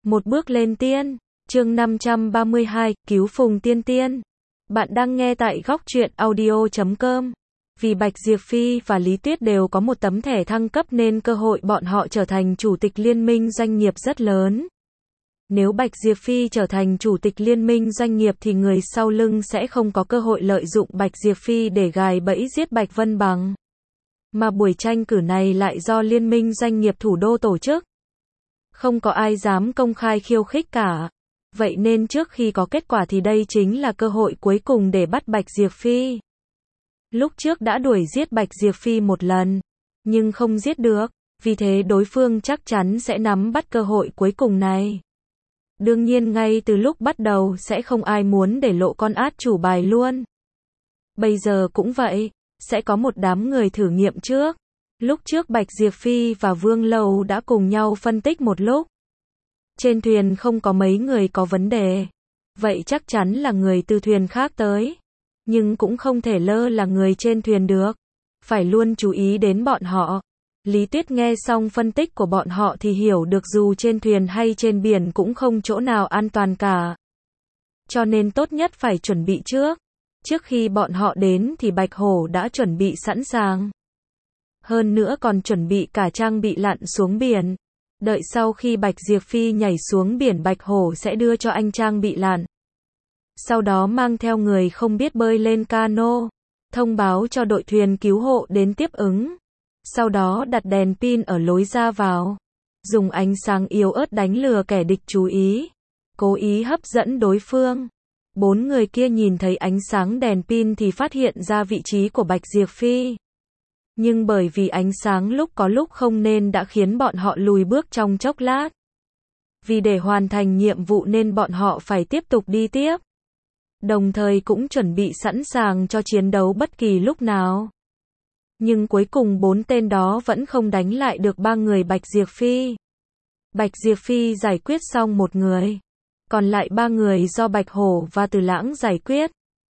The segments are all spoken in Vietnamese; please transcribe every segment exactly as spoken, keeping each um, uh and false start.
Một bước lên tiên, chương năm trăm ba mươi hai, cứu Phùng Tiên Tiên. Bạn đang nghe tại góc truyện audio chấm com. Vì Bạch Diệp Phi và Lý Tuyết đều có một tấm thẻ thăng cấp nên cơ hội bọn họ trở thành chủ tịch liên minh doanh nghiệp rất lớn. Nếu Bạch Diệp Phi trở thành chủ tịch liên minh doanh nghiệp thì người sau lưng sẽ không có cơ hội lợi dụng Bạch Diệp Phi để gài bẫy giết Bạch Vân Bằng. Mà buổi tranh cử này lại do Liên minh Doanh nghiệp Thủ đô tổ chức. Không có ai dám công khai khiêu khích cả. Vậy nên trước khi có kết quả thì đây chính là cơ hội cuối cùng để bắt Bạch Diệp Phi. Lúc trước đã đuổi giết Bạch Diệp Phi một lần, nhưng không giết được, vì thế đối phương chắc chắn sẽ nắm bắt cơ hội cuối cùng này. Đương nhiên ngay từ lúc bắt đầu sẽ không ai muốn để lộ con át chủ bài luôn. Bây giờ cũng vậy, sẽ có một đám người thử nghiệm trước. Lúc trước Bạch Diệp Phi và Vương Lâu đã cùng nhau phân tích một lúc. Trên thuyền không có mấy người có vấn đề. Vậy chắc chắn là người từ thuyền khác tới. Nhưng cũng không thể lơ là người trên thuyền được. Phải luôn chú ý đến bọn họ. Lý Tuyết nghe xong phân tích của bọn họ thì hiểu được dù trên thuyền hay trên biển cũng không chỗ nào an toàn cả. Cho nên tốt nhất phải chuẩn bị trước. Trước khi bọn họ đến thì Bạch Hổ đã chuẩn bị sẵn sàng. Hơn nữa còn chuẩn bị cả trang bị lặn xuống biển. Đợi sau khi Bạch Diệp Phi nhảy xuống biển Bạch Hổ sẽ đưa cho anh trang bị lặn. Sau đó mang theo người không biết bơi lên cano. Thông báo cho đội thuyền cứu hộ đến tiếp ứng. Sau đó đặt đèn pin ở lối ra vào. Dùng ánh sáng yếu ớt đánh lừa kẻ địch chú ý. Cố ý hấp dẫn đối phương. Bốn người kia nhìn thấy ánh sáng đèn pin thì phát hiện ra vị trí của Bạch Diệp Phi. Nhưng bởi vì ánh sáng lúc có lúc không nên đã khiến bọn họ lùi bước trong chốc lát. Vì để hoàn thành nhiệm vụ nên bọn họ phải tiếp tục đi tiếp. Đồng thời cũng chuẩn bị sẵn sàng cho chiến đấu bất kỳ lúc nào. Nhưng cuối cùng bốn tên đó vẫn không đánh lại được ba người Bạch Diệp Phi. Bạch Diệp Phi giải quyết xong một người. Còn lại ba người do Bạch Hổ và Từ Lãng giải quyết.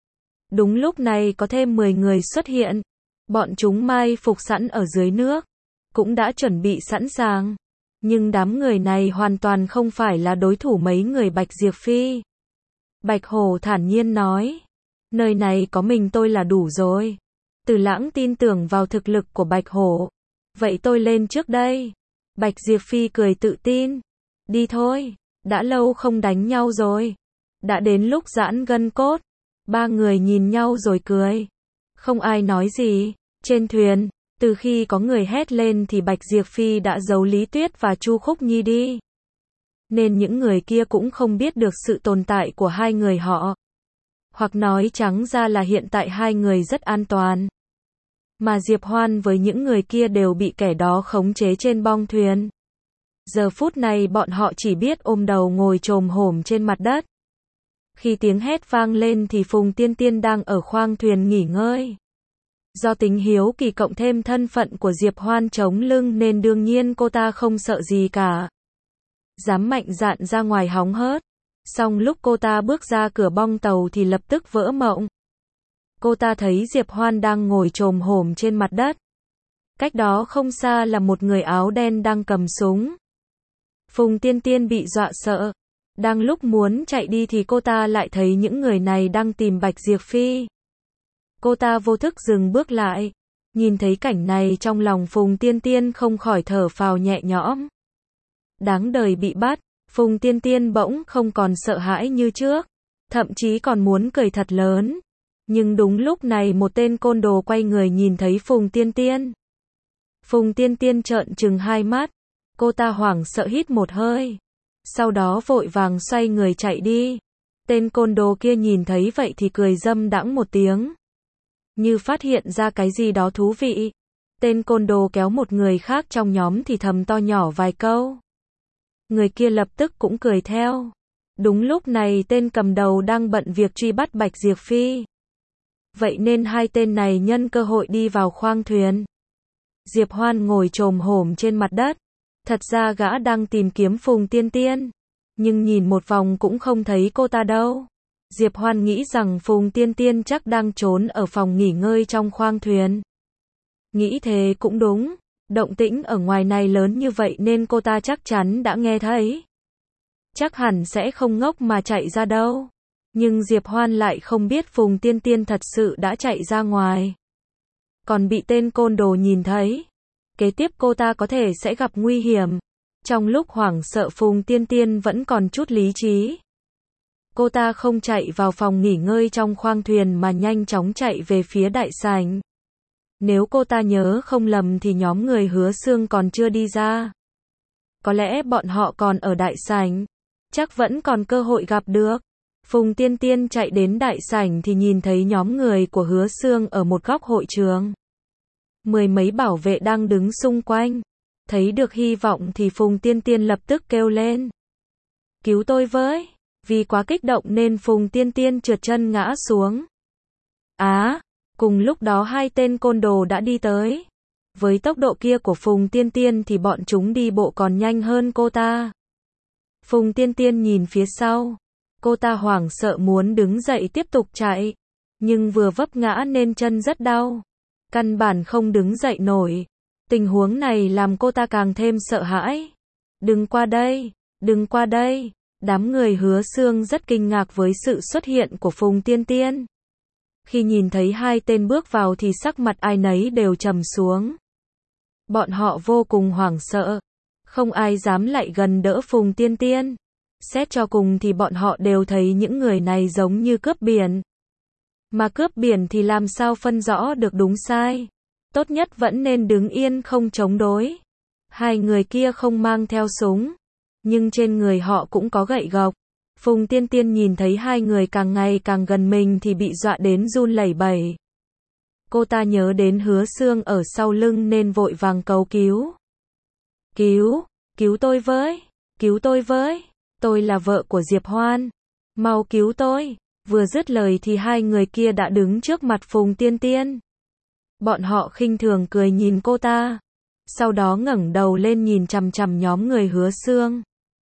Đúng lúc này có thêm mười người xuất hiện. Bọn chúng mai phục sẵn ở dưới nước. Cũng đã chuẩn bị sẵn sàng. Nhưng đám người này hoàn toàn không phải là đối thủ mấy người Bạch Diệp Phi. Bạch Hổ thản nhiên nói. Nơi này có mình tôi là đủ rồi. Từ Lãng tin tưởng vào thực lực của Bạch Hổ. Vậy tôi lên trước đây. Bạch Diệp Phi cười tự tin. Đi thôi. Đã lâu không đánh nhau rồi. Đã đến lúc giãn gân cốt. Ba người nhìn nhau rồi cười. Không ai nói gì. Trên thuyền, từ khi có người hét lên thì Bạch Diệp Phi đã giấu Lý Tuyết và Chu Khúc Nhi đi. Nên những người kia cũng không biết được sự tồn tại của hai người họ. Hoặc nói trắng ra là hiện tại hai người rất an toàn. Mà Diệp Hoan với những người kia đều bị kẻ đó khống chế trên bong thuyền. Giờ phút này bọn họ chỉ biết ôm đầu ngồi chồm hổm trên mặt đất. Khi tiếng hét vang lên thì Phùng Tiên Tiên đang ở khoang thuyền nghỉ ngơi. Do tính hiếu kỳ cộng thêm thân phận của Diệp Hoan chống lưng nên đương nhiên cô ta không sợ gì cả. Dám mạnh dạn ra ngoài hóng hớt. Xong lúc cô ta bước ra cửa bong tàu thì lập tức vỡ mộng. Cô ta thấy Diệp Hoan đang ngồi chồm hổm trên mặt đất. Cách đó không xa là một người áo đen đang cầm súng. Phùng Tiên Tiên bị dọa sợ. Đang lúc muốn chạy đi thì cô ta lại thấy những người này đang tìm Bạch Diệp Phi. Cô ta vô thức dừng bước lại. Nhìn thấy cảnh này trong lòng Phùng Tiên Tiên không khỏi thở phào nhẹ nhõm. Đáng đời bị bắt, Phùng Tiên Tiên bỗng không còn sợ hãi như trước. Thậm chí còn muốn cười thật lớn. Nhưng đúng lúc này một tên côn đồ quay người nhìn thấy Phùng Tiên Tiên. Phùng Tiên Tiên trợn trừng hai mắt. Cô ta hoảng sợ hít một hơi. Sau đó vội vàng xoay người chạy đi. Tên côn đồ kia nhìn thấy vậy thì cười dâm đãng một tiếng. Như phát hiện ra cái gì đó thú vị. Tên côn đồ kéo một người khác trong nhóm thì thầm to nhỏ vài câu. Người kia lập tức cũng cười theo. Đúng lúc này tên cầm đầu đang bận việc truy bắt Bạch Diệp Phi. Vậy nên hai tên này nhân cơ hội đi vào khoang thuyền. Diệp Hoan ngồi chồm hổm trên mặt đất. Thật ra gã đang tìm kiếm Phùng Tiên Tiên. Nhưng nhìn một vòng cũng không thấy cô ta đâu. Diệp Hoan nghĩ rằng Phùng Tiên Tiên chắc đang trốn ở phòng nghỉ ngơi trong khoang thuyền. Nghĩ thế cũng đúng. Động tĩnh ở ngoài này lớn như vậy nên cô ta chắc chắn đã nghe thấy. chắc hẳn sẽ không ngốc mà chạy ra đâu. Nhưng Diệp Hoan lại không biết Phùng Tiên Tiên thật sự đã chạy ra ngoài. Còn bị tên côn đồ nhìn thấy. Kế tiếp cô ta có thể sẽ gặp nguy hiểm. Trong lúc hoảng sợ Phùng Tiên Tiên vẫn còn chút lý trí. Cô ta không chạy vào phòng nghỉ ngơi trong khoang thuyền mà nhanh chóng chạy về phía đại sảnh. Nếu cô ta nhớ không lầm thì nhóm người Hứa Xương còn chưa đi ra. Có lẽ bọn họ còn ở đại sảnh. Chắc vẫn còn cơ hội gặp được. Phùng Tiên Tiên chạy đến đại sảnh thì nhìn thấy nhóm người của Hứa Xương ở một góc hội trường. Mười mấy bảo vệ đang đứng xung quanh. Thấy được hy vọng thì Phùng Tiên Tiên lập tức kêu lên. Cứu tôi với! Vì quá kích động nên Phùng Tiên Tiên trượt chân ngã xuống. Á! Cùng lúc đó hai tên côn đồ đã đi tới. Với tốc độ kia của Phùng Tiên Tiên thì bọn chúng đi bộ còn nhanh hơn cô ta. Phùng Tiên Tiên nhìn phía sau. Cô ta hoảng sợ muốn đứng dậy tiếp tục chạy. Nhưng vừa vấp ngã nên chân rất đau. Căn bản không đứng dậy nổi. Tình huống này làm cô ta càng thêm sợ hãi. Đừng qua đây, đừng qua đây. Đám người Hứa Xương rất kinh ngạc với sự xuất hiện của Phùng Tiên Tiên. Khi nhìn thấy hai tên bước vào thì sắc mặt ai nấy đều trầm xuống. Bọn họ vô cùng hoảng sợ. Không ai dám lại gần đỡ Phùng Tiên Tiên. Xét cho cùng thì bọn họ đều thấy những người này giống như cướp biển. Mà cướp biển thì làm sao phân rõ được đúng sai. Tốt nhất vẫn nên đứng yên không chống đối. Hai người kia không mang theo súng. Nhưng trên người họ cũng có gậy gộc. Phùng Tiên Tiên nhìn thấy hai người càng ngày càng gần mình thì bị dọa đến run lẩy bẩy. Cô ta nhớ đến Hứa Xương ở sau lưng nên vội vàng cầu cứu. Cứu, cứu tôi với, cứu tôi với, tôi là vợ của Diệp Hoan. Mau cứu tôi. Vừa dứt lời thì hai người kia đã đứng trước mặt Phùng Tiên Tiên. Bọn họ khinh thường cười nhìn cô ta. Sau đó ngẩng đầu lên nhìn chằm chằm nhóm người Hứa Xương.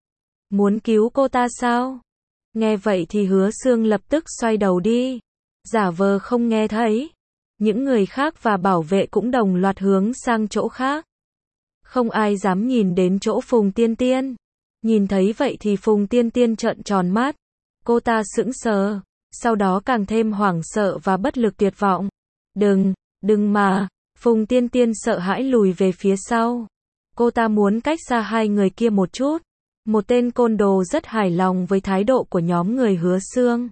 Muốn cứu cô ta sao? Nghe vậy thì Hứa Xương lập tức xoay đầu đi. Giả vờ không nghe thấy. Những người khác và bảo vệ cũng đồng loạt hướng sang chỗ khác. Không ai dám nhìn đến chỗ Phùng Tiên Tiên. Nhìn thấy vậy thì Phùng Tiên Tiên trợn tròn mắt. Cô ta sững sờ. Sau đó càng thêm hoảng sợ và bất lực tuyệt vọng. Đừng, đừng mà. Phùng Tiên Tiên sợ hãi lùi về phía sau. Cô ta muốn cách xa hai người kia một chút. Một tên côn đồ rất hài lòng với thái độ của nhóm người Hứa Xương.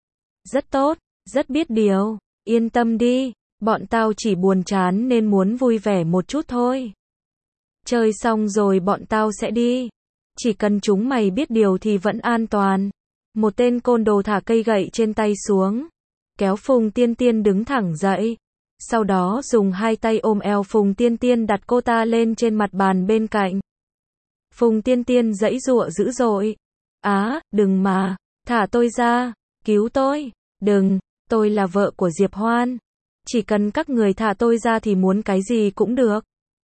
Rất tốt, rất biết điều. Yên tâm đi, bọn tao chỉ buồn chán nên muốn vui vẻ một chút thôi. Chơi xong rồi bọn tao sẽ đi. Chỉ cần chúng mày biết điều thì vẫn an toàn. Một tên côn đồ thả cây gậy trên tay xuống. Kéo Phùng Tiên Tiên đứng thẳng dậy. Sau đó dùng hai tay ôm eo Phùng Tiên Tiên đặt cô ta lên trên mặt bàn bên cạnh. Phùng Tiên Tiên giãy giụa dữ dội. Á, đừng mà, thả tôi ra, cứu tôi, đừng, tôi là vợ của Diệp Hoan. Chỉ cần các người thả tôi ra thì muốn cái gì cũng được.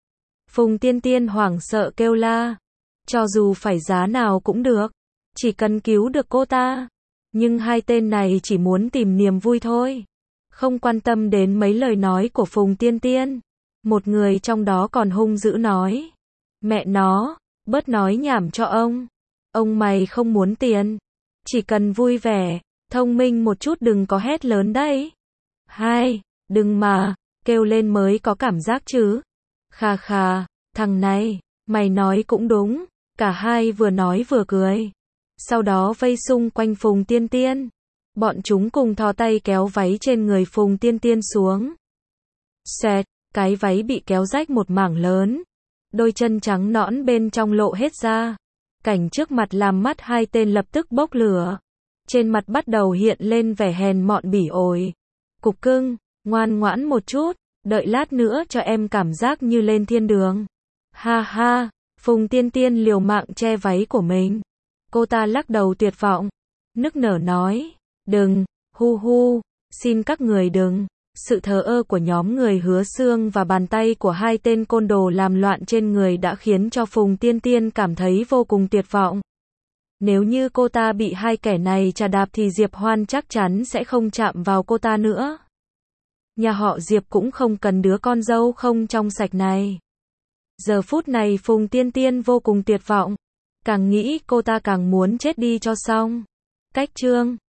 Phùng Tiên Tiên hoảng sợ kêu la. Cho dù phải giá nào cũng được. Chỉ cần cứu được cô ta. Nhưng hai tên này chỉ muốn tìm niềm vui thôi. Không quan tâm đến mấy lời nói của Phùng Tiên Tiên. Một người trong đó còn hung dữ nói. Mẹ nó, bớt nói nhảm cho ông. Ông mày không muốn tiền. Chỉ cần vui vẻ, thông minh một chút đừng có hét lớn đấy. Hai, đừng mà, kêu lên mới có cảm giác chứ. Khà khà, thằng này, mày nói cũng đúng. Cả hai vừa nói vừa cười. Sau đó vây xung quanh Phùng Tiên Tiên. Bọn chúng cùng thò tay kéo váy trên người Phùng Tiên Tiên xuống. Xẹt, cái váy bị kéo rách một mảng lớn. Đôi chân trắng nõn bên trong lộ hết ra. Cảnh trước mặt làm mắt hai tên lập tức bốc lửa. Trên mặt bắt đầu hiện lên vẻ hèn mọn bỉ ổi. Cục cưng, ngoan ngoãn một chút, đợi lát nữa cho em cảm giác như lên thiên đường. Ha ha, Phùng Tiên Tiên liều mạng che váy của mình. Cô ta lắc đầu tuyệt vọng, nức nở nói, đừng, hu hu, xin các người đừng. Sự thờ ơ của nhóm người Hứa Xương và bàn tay của hai tên côn đồ làm loạn trên người đã khiến cho Phùng Tiên Tiên cảm thấy vô cùng tuyệt vọng. Nếu như cô ta bị hai kẻ này trà đạp thì Diệp Hoan chắc chắn sẽ không chạm vào cô ta nữa. Nhà họ Diệp cũng không cần đứa con dâu không trong sạch này. Giờ phút này Phùng Tiên Tiên vô cùng tuyệt vọng. Càng nghĩ cô ta càng muốn chết đi cho xong. Cách chương